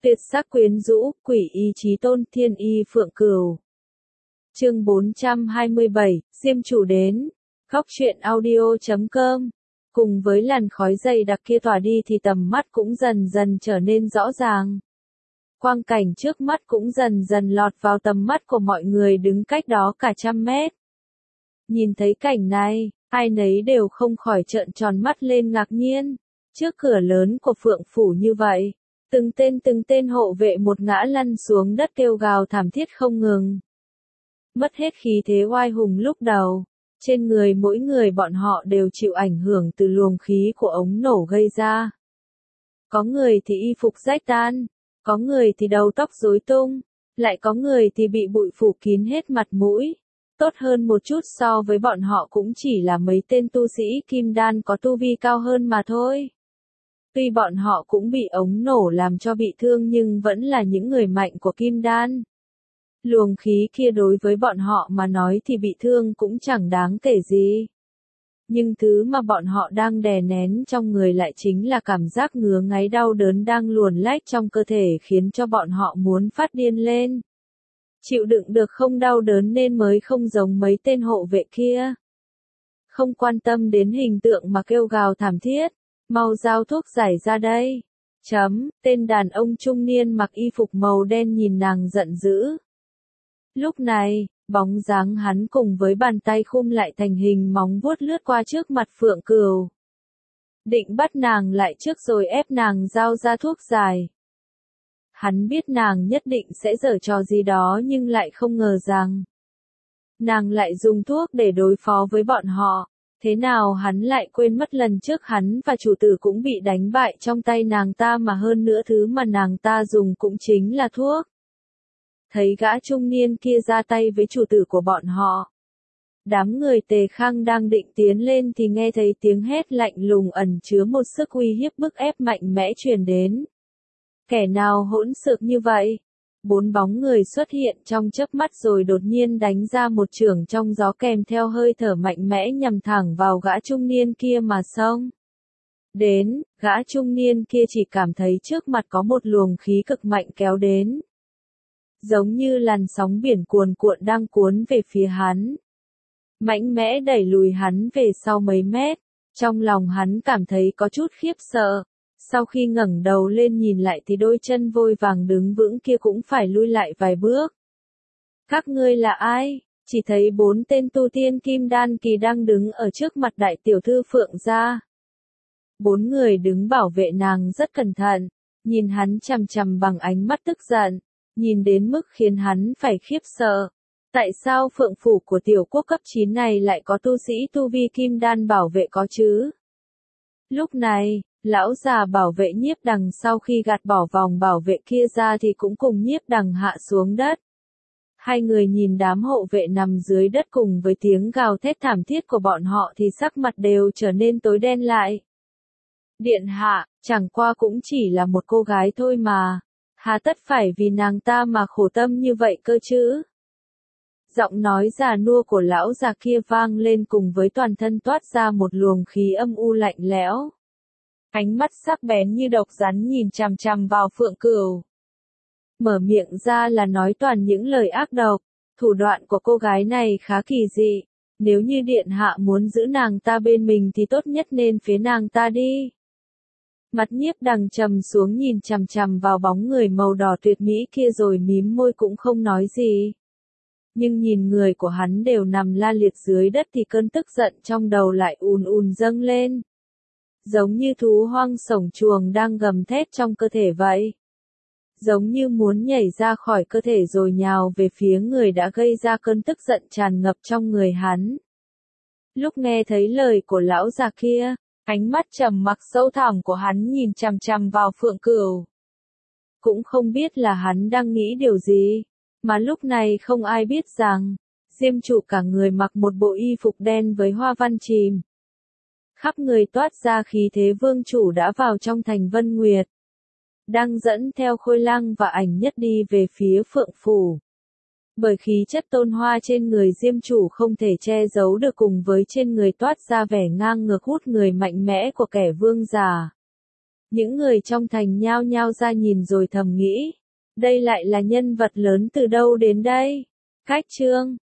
Tuyệt sắc quyến rũ, quỷ ý chí tôn, thiên y phượng cửu. Chương 427, Diêm chủ đến. Góc truyện audio.com. Cùng với làn khói dày đặc kia tỏa đi thì tầm mắt cũng dần dần trở nên rõ ràng. Quang cảnh trước mắt cũng dần dần lọt vào tầm mắt của mọi người đứng cách đó cả 100 mét. Nhìn thấy cảnh này, ai nấy đều không khỏi trợn tròn mắt lên ngạc nhiên. Trước cửa lớn của Phượng Phủ như vậy, từng tên hộ vệ một ngã lăn xuống đất kêu gào thảm thiết không ngừng. Mất hết khí thế oai hùng lúc đầu, trên người mỗi người bọn họ đều chịu ảnh hưởng từ luồng khí của ống nổ gây ra. Có người thì y phục rách tan, có người thì đầu tóc rối tung, lại có người thì bị bụi phủ kín hết mặt mũi. Tốt hơn một chút so với bọn họ cũng chỉ là mấy tên tu sĩ kim đan có tu vi cao hơn mà thôi. Tuy bọn họ cũng bị ống nổ làm cho bị thương nhưng vẫn là những người mạnh của kim đan. Luồng khí kia đối với bọn họ mà nói thì bị thương cũng chẳng đáng kể gì. Nhưng thứ mà bọn họ đang đè nén trong người lại chính là cảm giác ngứa ngáy đau đớn đang luồn lách trong cơ thể khiến cho bọn họ muốn phát điên lên. Chịu đựng được không đau đớn nên mới không giống mấy tên hộ vệ kia. Không quan tâm đến hình tượng mà kêu gào thảm thiết, mau giao thuốc giải ra đây. Tên đàn ông trung niên mặc y phục màu đen nhìn nàng giận dữ. Lúc này, bóng dáng hắn cùng với bàn tay khum lại thành hình móng vuốt lướt qua trước mặt Phượng Cửu. Định bắt nàng lại trước rồi ép nàng giao ra thuốc giải. Hắn biết nàng nhất định sẽ giở trò gì đó nhưng lại không ngờ rằng nàng lại dùng thuốc để đối phó với bọn họ. Thế nào hắn lại quên mất lần trước hắn và chủ tử cũng bị đánh bại trong tay nàng ta mà hơn nữa thứ mà nàng ta dùng cũng chính là thuốc. Thấy gã trung niên kia ra tay với chủ tử của bọn họ. Đám người Tề Khang đang định tiến lên thì nghe thấy tiếng hét lạnh lùng ẩn chứa một sức uy hiếp bức ép mạnh mẽ truyền đến. Kẻ nào hỗn xược như vậy? 4 bóng người xuất hiện trong chớp mắt rồi đột nhiên đánh ra một chưởng trong gió kèm theo hơi thở mạnh mẽ nhằm thẳng vào gã trung niên kia mà xông. Đến, gã trung niên kia chỉ cảm thấy trước mặt có một luồng khí cực mạnh kéo đến. Giống như làn sóng biển cuồn cuộn đang cuốn về phía hắn. Mạnh mẽ đẩy lùi hắn về sau mấy mét. Trong lòng hắn cảm thấy có chút khiếp sợ. Sau khi ngẩng đầu lên nhìn lại thì đôi chân vôi vàng đứng vững kia cũng phải lui lại vài bước. Các ngươi là ai? Chỉ thấy 4 tên tu tiên kim đan kỳ đang đứng ở trước mặt đại tiểu thư Phượng gia. 4 người đứng bảo vệ nàng rất cẩn thận, nhìn hắn chằm chằm bằng ánh mắt tức giận, nhìn đến mức khiến hắn phải khiếp sợ. Tại sao Phượng phủ của tiểu quốc cấp 9 này lại có tu sĩ tu vi kim đan bảo vệ có chứ? Lúc này, lão già bảo vệ Nhiếp Đằng sau khi gạt bỏ vòng bảo vệ kia ra thì cũng cùng Nhiếp Đằng hạ xuống đất. Hai người nhìn đám hộ vệ nằm dưới đất cùng với tiếng gào thét thảm thiết của bọn họ thì sắc mặt đều trở nên tối đen lại. Điện hạ, chẳng qua cũng chỉ là một cô gái thôi mà. Hà tất phải vì nàng ta mà khổ tâm như vậy cơ chứ? Giọng nói già nua của lão già kia vang lên cùng với toàn thân toát ra một luồng khí âm u lạnh lẽo. Ánh mắt sắc bén như độc rắn nhìn chằm chằm vào Phượng Cửu. Mở miệng ra là nói toàn những lời ác độc, thủ đoạn của cô gái này khá kỳ dị. Nếu như điện hạ muốn giữ nàng ta bên mình thì tốt nhất nên phế nàng ta đi. Mặt Nhiếp Đằng trầm xuống nhìn chằm chằm vào bóng người màu đỏ tuyệt mỹ kia rồi mím môi cũng không nói gì. Nhưng nhìn người của hắn đều nằm la liệt dưới đất thì cơn tức giận trong đầu lại ùn ùn dâng lên. Giống như thú hoang sổng chuồng đang gầm thét trong cơ thể vậy. Giống như muốn nhảy ra khỏi cơ thể rồi nhào về phía người đã gây ra cơn tức giận tràn ngập trong người hắn. Lúc nghe thấy lời của lão già kia, ánh mắt trầm mặc sâu thẳm của hắn nhìn chằm chằm vào Phượng Cửu. Cũng không biết là hắn đang nghĩ điều gì, mà lúc này không ai biết rằng, Diêm chủ cả người mặc một bộ y phục đen với hoa văn chìm. Khắp người toát ra khí thế vương chủ đã vào trong thành Vân Nguyệt. Đang dẫn theo Khôi Lăng và Ảnh Nhất đi về phía Phượng phủ. Bởi khí chất tôn hoa trên người Diêm chủ không thể che giấu được cùng với trên người toát ra vẻ ngang ngược hút người mạnh mẽ của kẻ vương giả. Những người trong thành nhao nhao ra nhìn rồi thầm nghĩ. Đây lại là nhân vật lớn từ đâu đến đây? Cách chương